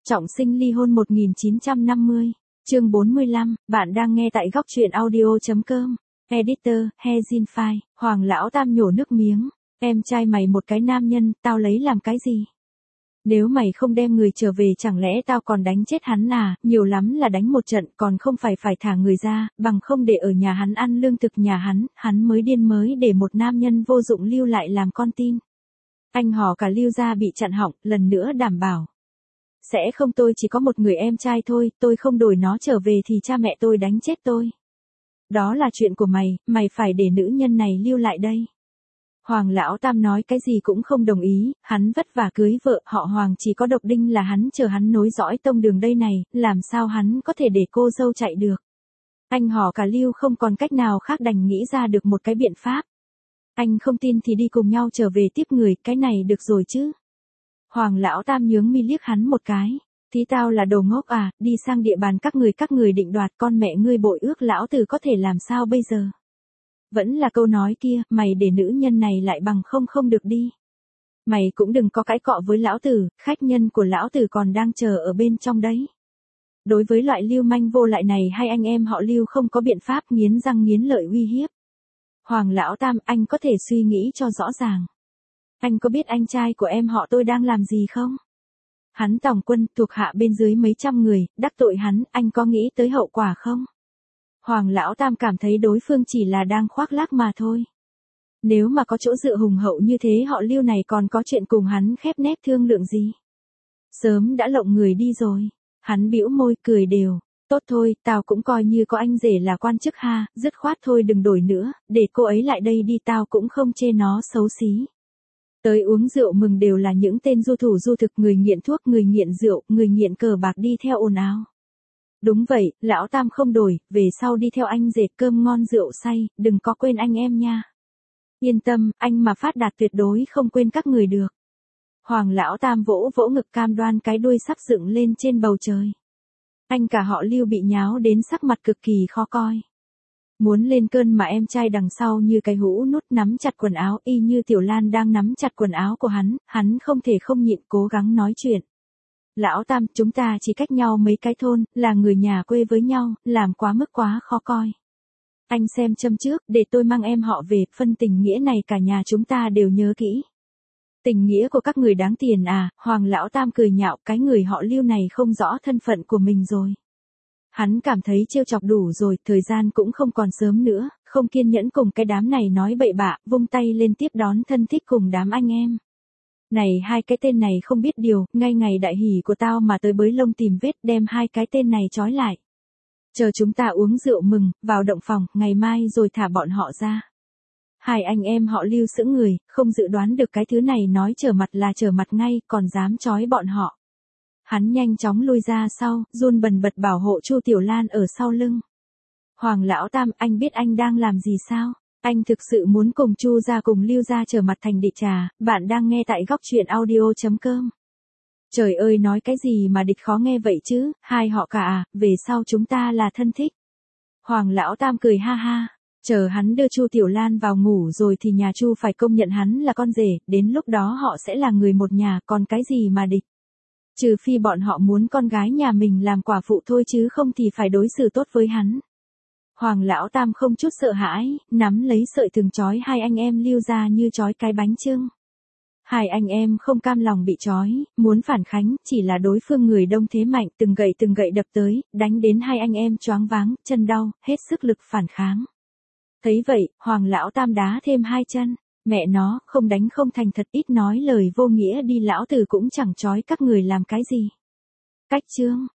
Trọng sinh ly hôn 1950, chương 45, bạn đang nghe tại góc truyện audio.com. Editor, Hezin File, Hoàng lão tam nhổ nước miếng. Em trai mày một cái nam nhân, tao lấy làm cái gì? Nếu mày không đem người trở về chẳng lẽ tao còn đánh chết hắn à, nhiều lắm là đánh một trận còn không phải thả người ra, bằng không để ở nhà hắn ăn lương thực nhà hắn mới điên mới để một nam nhân vô dụng lưu lại làm con tin. Anh họ cả Lưu gia bị chặn họng, lần nữa đảm bảo. Sẽ không, tôi chỉ có một người em trai thôi, tôi không đổi nó trở về thì cha mẹ tôi đánh chết tôi. Đó là chuyện của mày phải để nữ nhân này lưu lại đây. Hoàng lão tam nói cái gì cũng không đồng ý, hắn vất vả cưới vợ, họ Hoàng chỉ có độc đinh là hắn chờ hắn nối dõi tông đường đây này, làm sao hắn có thể để cô dâu chạy được. Anh họ cả Lưu không còn cách nào khác đành nghĩ ra được một cái biện pháp. Anh không tin thì đi cùng nhau trở về tiếp người, cái này được rồi chứ. Hoàng lão tam nhướng mi liếc hắn một cái. Tí tao là đồ ngốc à, đi sang địa bàn các người định đoạt, con mẹ ngươi bội ước lão tử có thể làm sao bây giờ. Vẫn là câu nói kia, mày để nữ nhân này lại bằng không được đi. Mày cũng đừng có cãi cọ với lão tử, khách nhân của lão tử còn đang chờ ở bên trong đấy. Đối với loại lưu manh vô lại này hai anh em họ Lưu không có biện pháp, nghiến răng nghiến lợi uy hiếp. Hoàng lão tam, anh có thể suy nghĩ cho rõ ràng. Anh có biết anh trai của em họ tôi đang làm gì không? Hắn tòng quân, thuộc hạ bên dưới mấy trăm người, đắc tội hắn, anh có nghĩ tới hậu quả không? Hoàng lão tam cảm thấy đối phương chỉ là đang khoác lác mà thôi. Nếu mà có chỗ dựa hùng hậu như thế họ Lưu này còn có chuyện cùng hắn khép nép thương lượng gì? Sớm đã lộng người đi rồi. Hắn bĩu môi cười đều. Tốt thôi, tao cũng coi như có anh rể là quan chức ha, dứt khoát thôi đừng đổi nữa, để cô ấy lại đây đi, tao cũng không chê nó xấu xí. Tới uống rượu mừng đều là những tên du thủ du thực, người nghiện thuốc, người nghiện rượu, người nghiện cờ bạc đi theo ồn ào. Đúng vậy, lão tam không đổi, về sau đi theo anh rể cơm ngon rượu say, đừng có quên anh em nha. Yên tâm, anh mà phát đạt tuyệt đối không quên các người được. Hoàng lão tam vỗ vỗ ngực cam đoan, cái đuôi sắp dựng lên trên bầu trời. Anh cả họ Lưu bị nháo đến sắc mặt cực kỳ khó coi. Muốn lên cơn mà em trai đằng sau như cái hũ nút nắm chặt quần áo, y như Tiểu Lan đang nắm chặt quần áo của hắn không thể không nhịn cố gắng nói chuyện. Lão tam, chúng ta chỉ cách nhau mấy cái thôn, là người nhà quê với nhau, làm quá mức quá khó coi. Anh xem châm trước, để tôi mang em họ về, phân tình nghĩa này cả nhà chúng ta đều nhớ kỹ. Tình nghĩa của các người đáng tiền à, Hoàng lão tam cười nhạo, cái người họ Lưu này không rõ thân phận của mình rồi. Hắn cảm thấy trêu chọc đủ rồi, thời gian cũng không còn sớm nữa, không kiên nhẫn cùng cái đám này nói bậy bạ, vung tay lên tiếp đón thân thích cùng đám anh em. Này hai cái tên này không biết điều, ngay ngày đại hỷ của tao mà tới bới lông tìm vết, đem hai cái tên này trói lại. Chờ chúng ta uống rượu mừng, vào động phòng, ngày mai rồi thả bọn họ ra. Hai anh em họ Lưu sững người, không dự đoán được cái thứ này nói trở mặt là trở mặt ngay, còn dám trói bọn họ. Hắn nhanh chóng lui ra sau, run bần bật bảo hộ Chu Tiểu Lan ở sau lưng. Hoàng lão tam, anh biết anh đang làm gì sao? Anh thực sự muốn cùng Chu gia cùng Lưu gia trở mặt thành địch trà, bạn đang nghe tại góc truyện audio.com. Trời ơi, nói cái gì mà địch khó nghe vậy chứ, hai họ cả à, về sau chúng ta là thân thích. Hoàng lão tam cười ha ha, chờ hắn đưa Chu Tiểu Lan vào ngủ rồi thì nhà Chu phải công nhận hắn là con rể, đến lúc đó họ sẽ là người một nhà, còn cái gì mà địch. Trừ phi bọn họ muốn con gái nhà mình làm quả phụ thôi, chứ không thì phải đối xử tốt với hắn. Hoàng lão tam không chút sợ hãi, nắm lấy sợi thừng trói hai anh em Lưu ra như trói cái bánh chưng. Hai anh em không cam lòng bị trói, muốn phản kháng, chỉ là đối phương người đông thế mạnh, từng gậy đập tới, đánh đến hai anh em choáng váng, chân đau, hết sức lực phản kháng. Thấy vậy, Hoàng lão tam đá thêm hai chân. Mẹ nó, không đánh không thành thật, ít nói lời vô nghĩa đi, lão tử cũng chẳng trói các người làm cái gì. Cách chương.